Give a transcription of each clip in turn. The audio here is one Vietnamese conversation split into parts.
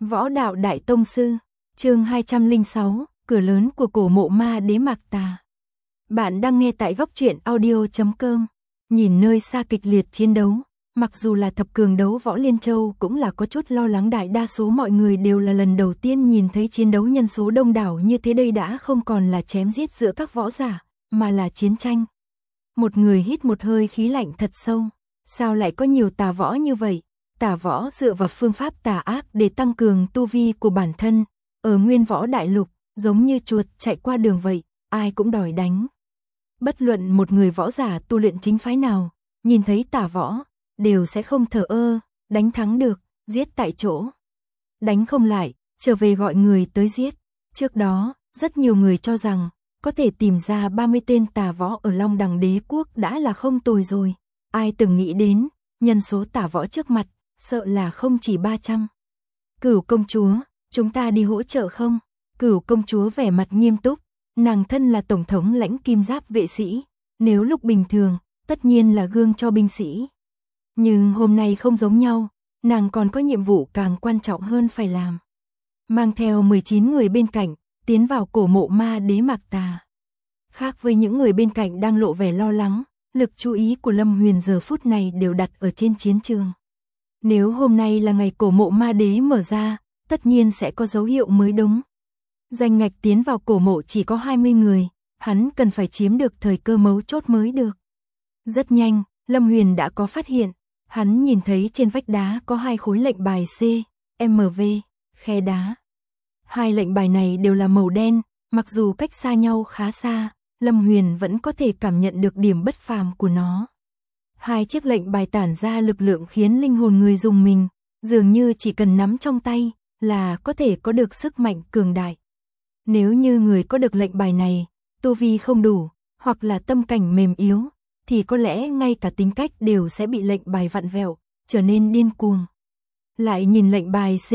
Võ đạo đại tông sư, chương 206, cửa lớn của cổ mộ ma đế Mạc Tà. Bạn đang nghe tại góc truyện audio.com. Nhìn nơi xa kịch liệt chiến đấu, mặc dù là thập cường đấu võ Liên Châu cũng là có chút lo lắng, đại đa số mọi người đều là lần đầu tiên nhìn thấy chiến đấu nhân số đông đảo như thế. Đây đã không còn là chém giết giữa các võ giả, mà là chiến tranh. Một người hít một hơi khí lạnh thật sâu. Sao lại có nhiều tà võ như vậy? Tà võ dựa vào phương pháp tà ác để tăng cường tu vi của bản thân. Ở Nguyên Võ Đại Lục, giống như chuột chạy qua đường vậy, ai cũng đòi đánh. Bất luận một người võ giả tu luyện chính phái nào, nhìn thấy tà võ, đều sẽ không thờ ơ, đánh thắng được, giết tại chỗ. Đánh không lại, trở về gọi người tới giết. Trước đó, rất nhiều người cho rằng, có thể tìm ra 30 tên tà võ ở Long Đằng Đế Quốc đã là không tồi rồi. Ai từng nghĩ đến, nhân số tà võ trước mặt, sợ là không chỉ 300. Cửu công chúa, chúng ta đi hỗ trợ không? Cửu công chúa vẻ mặt nghiêm túc, nàng thân là tổng thống lãnh kim giáp vệ sĩ, nếu lúc bình thường, tất nhiên là gương cho binh sĩ. Nhưng hôm nay không giống nhau, nàng còn có nhiệm vụ càng quan trọng hơn phải làm. Mang theo 19 người bên cạnh, tiến vào cổ mộ ma đế Mạc Tà. Khác với những người bên cạnh đang lộ vẻ lo lắng, lực chú ý của Lâm Huyền giờ phút này đều đặt ở trên chiến trường. Nếu hôm nay là ngày cổ mộ ma đế mở ra, tất nhiên sẽ có dấu hiệu mới đúng. Danh ngạch tiến vào cổ mộ chỉ có 20 người, hắn cần phải chiếm được thời cơ mấu chốt mới được. Rất nhanh, Lâm Huyền đã có phát hiện, hắn nhìn thấy trên vách đá có 2 khối lệnh bài C, MV, khe đá. 2 lệnh bài này đều là màu đen, mặc dù cách xa nhau khá xa, Lâm Huyền vẫn có thể cảm nhận được điểm bất phàm của nó. 2 chiếc lệnh bài tản ra lực lượng khiến linh hồn người dùng mình, dường như chỉ cần nắm trong tay là có thể có được sức mạnh cường đại. Nếu như người có được lệnh bài này, tu vi không đủ, hoặc là tâm cảnh mềm yếu, thì có lẽ ngay cả tính cách đều sẽ bị lệnh bài vặn vẹo, trở nên điên cuồng. Lại nhìn lệnh bài C,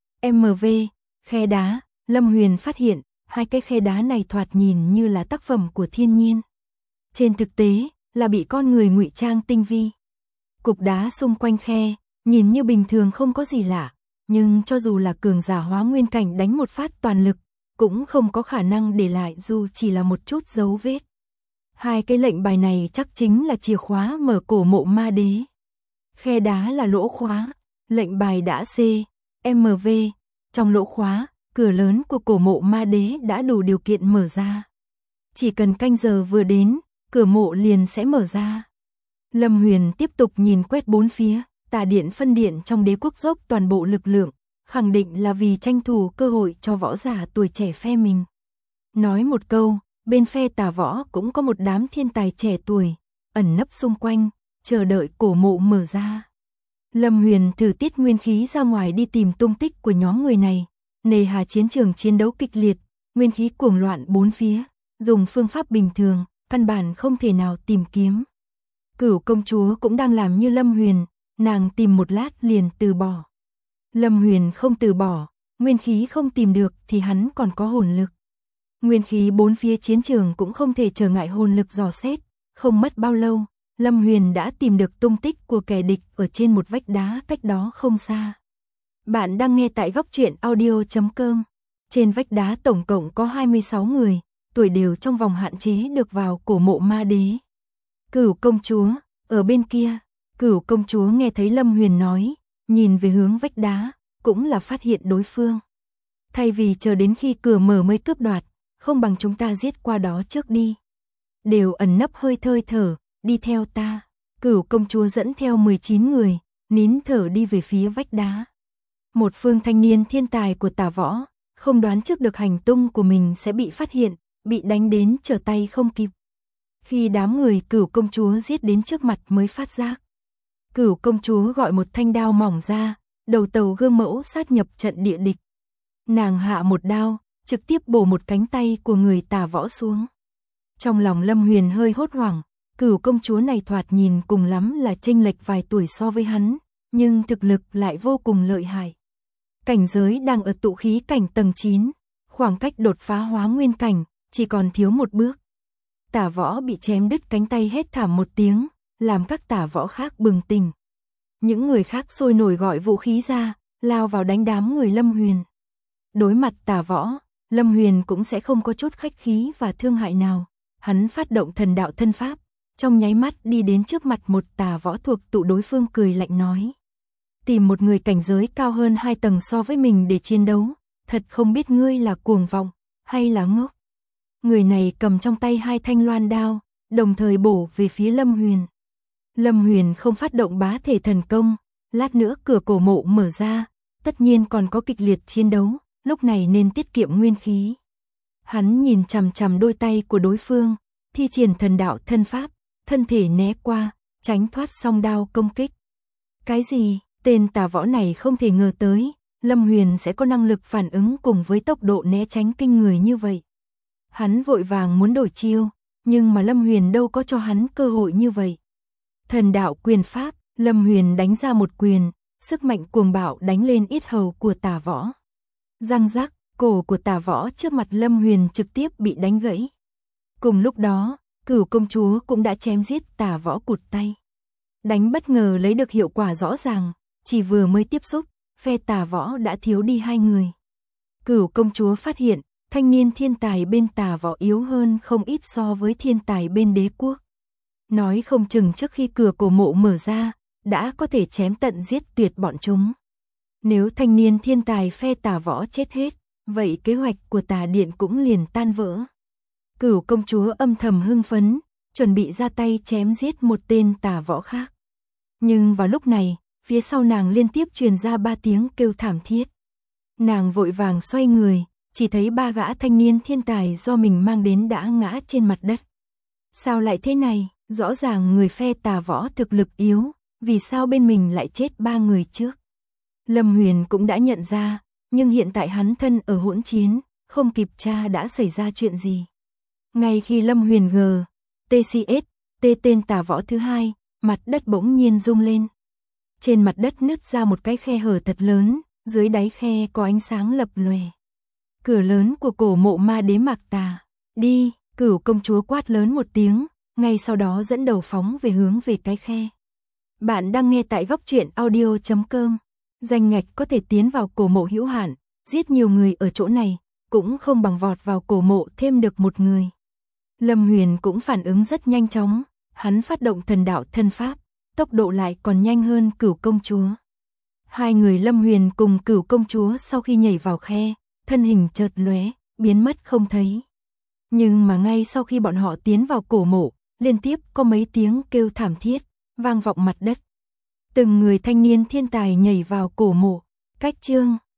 MV, khe đá, Lâm Huyền phát hiện, 2 cái khe đá này thoạt nhìn như là tác phẩm của thiên nhiên. Trên thực tế, là bị con người ngụy trang tinh vi. Cục đá xung quanh khe, nhìn như bình thường không có gì lạ, nhưng cho dù là cường giả hóa nguyên cảnh đánh một phát toàn lực, cũng không có khả năng để lại dù chỉ là một chút dấu vết. 2 cái lệnh bài này chắc chính là chìa khóa mở cổ mộ ma đế. Khe đá là lỗ khóa, lệnh bài đã C, MV, trong lỗ khóa, cửa lớn của cổ mộ ma đế đã đủ điều kiện mở ra. Chỉ cần canh giờ vừa đến, cửa mộ liền sẽ mở ra. Lâm Huyền tiếp tục nhìn quét bốn phía, Tà Điện phân điện trong đế quốc dốc toàn bộ lực lượng, khẳng định là vì tranh thủ cơ hội cho võ giả tuổi trẻ phe mình. Nói một câu, bên phe tà võ cũng có một đám thiên tài trẻ tuổi, ẩn nấp xung quanh, chờ đợi cổ mộ mở ra. Lâm Huyền thử tiết nguyên khí ra ngoài đi tìm tung tích của nhóm người này, nề hà chiến trường chiến đấu kịch liệt, nguyên khí cuồng loạn bốn phía, dùng phương pháp bình thường, căn bản không thể nào tìm kiếm. Cửu công chúa cũng đang làm như Lâm Huyền, nàng tìm một lát liền từ bỏ. Lâm Huyền không từ bỏ, nguyên khí không tìm được thì hắn còn có hồn lực. Nguyên khí bốn phía chiến trường cũng không thể trở ngại hồn lực dò xét, không mất bao lâu, Lâm Huyền đã tìm được tung tích của kẻ địch ở trên một vách đá cách đó không xa. Bạn đang nghe tại góc truyện audio.com. Trên vách đá tổng cộng có 26 người, tuổi đều trong vòng hạn chế được vào cổ mộ ma đế. Cửu công chúa, ở bên kia. Cửu công chúa nghe thấy Lâm Huyền nói, nhìn về hướng vách đá, cũng là phát hiện đối phương. Thay vì chờ đến khi cửa mở mới cướp đoạt, không bằng chúng ta giết qua đó trước đi. Đều ẩn nấp hơi thơi thở, đi theo ta. Cửu công chúa dẫn theo 19 người, nín thở đi về phía vách đá. Một phương thanh niên thiên tài của tà võ, không đoán trước được hành tung của mình sẽ bị phát hiện, bị đánh đến trở tay không kịp. Khi đám người cửu công chúa giết đến trước mặt mới phát giác. Cửu công chúa gọi một thanh đao mỏng ra, đầu tàu gương mẫu sát nhập trận địa địch. Nàng hạ một đao, trực tiếp bổ một cánh tay của người tà võ xuống. Trong lòng Lâm Huyền hơi hốt hoảng, cửu công chúa này thoạt nhìn cùng lắm là chênh lệch vài tuổi so với hắn, nhưng thực lực lại vô cùng lợi hại. Cảnh giới đang ở tụ khí cảnh tầng 9, khoảng cách đột phá hóa nguyên cảnh, chỉ còn thiếu một bước. Tà võ bị chém đứt cánh tay hét thảm một tiếng, làm các tà võ khác bừng tỉnh. Những người khác sôi nổi gọi vũ khí ra, lao vào đánh đám người Lâm Huyền. Đối mặt Tả Võ, Lâm Huyền cũng sẽ không có chút khách khí và thương hại nào. Hắn phát động thần đạo thân pháp, trong nháy mắt đi đến trước mặt một Tả Võ thuộc tụ, đối phương cười lạnh nói. Tìm một người cảnh giới cao hơn 2 tầng so với mình để chiến đấu, thật không biết ngươi là cuồng vọng, hay là ngốc. Người này cầm trong tay 2 thanh loan đao, đồng thời bổ về phía Lâm Huyền. Lâm Huyền không phát động bá thể thần công, lát nữa cửa cổ mộ mở ra, tất nhiên còn có kịch liệt chiến đấu, lúc này nên tiết kiệm nguyên khí. Hắn nhìn chằm chằm đôi tay của đối phương, thi triển thần đạo thân pháp, thân thể né qua, tránh thoát song đao công kích. Cái gì? Tên Tả Võ này không thể ngờ tới, Lâm Huyền sẽ có năng lực phản ứng cùng với tốc độ né tránh kinh người như vậy. Hắn vội vàng muốn đổi chiêu, nhưng mà Lâm Huyền đâu có cho hắn cơ hội như vậy. Thần đạo quyền pháp, Lâm Huyền đánh ra một quyền, sức mạnh cuồng bạo đánh lên yết hầu của Tả Võ. Răng rắc, cổ của Tả Võ trước mặt Lâm Huyền trực tiếp bị đánh gãy. Cùng lúc đó, Cửu công chúa cũng đã chém giết Tả Võ cụt tay. Đánh bất ngờ lấy được hiệu quả rõ ràng, chỉ vừa mới tiếp xúc, phe Tả Võ đã thiếu đi 2 người. Cửu công chúa phát hiện, thanh niên thiên tài bên Tả Võ yếu hơn không ít so với thiên tài bên đế quốc. Nói không chừng trước khi cửa cổ mộ mở ra, đã có thể chém tận giết tuyệt bọn chúng. Nếu thanh niên thiên tài phe Tả Võ chết hết, vậy kế hoạch của Tả Điện cũng liền tan vỡ. Cửu công chúa âm thầm hưng phấn, chuẩn bị ra tay chém giết một tên Tả Võ khác. Nhưng vào lúc này, phía sau nàng liên tiếp truyền ra 3 tiếng kêu thảm thiết. Nàng vội vàng xoay người, chỉ thấy 3 gã thanh niên thiên tài do mình mang đến đã ngã trên mặt đất. Sao lại thế này? Rõ ràng người phe Tả Võ thực lực yếu, vì sao bên mình lại chết 3 người trước? Lâm Huyền cũng đã nhận ra, nhưng hiện tại hắn thân ở hỗn chiến, không kịp tra đã xảy ra chuyện gì. Ngay khi Lâm Huyền TCS, tên Tả Võ thứ 2, mặt đất bỗng nhiên rung lên. Trên mặt đất nứt ra một cái khe hở thật lớn, dưới đáy khe có ánh sáng lập lòe. Cửa lớn của cổ mộ ma đế Mạc Tà. Đi, Cửu công chúa quát lớn một tiếng, ngay sau đó dẫn đầu phóng hướng về cái khe. Bạn đang nghe tại góc truyện audio.com. Danh ngạch có thể tiến vào cổ mộ hữu hạn, giết nhiều người ở chỗ này, cũng không bằng vọt vào cổ mộ thêm được 1 người. Lâm Huyền cũng phản ứng rất nhanh chóng, hắn phát động thần đạo thân pháp, tốc độ lại còn nhanh hơn Cửu công chúa. 2 người Lâm Huyền cùng Cửu công chúa sau khi nhảy vào khe, thân hình chợt lóe, biến mất không thấy. Nhưng mà ngay sau khi bọn họ tiến vào cổ mộ, liên tiếp có mấy tiếng kêu thảm thiết vang vọng mặt đất. Từng người thanh niên thiên tài nhảy vào cổ mộ. Cách chương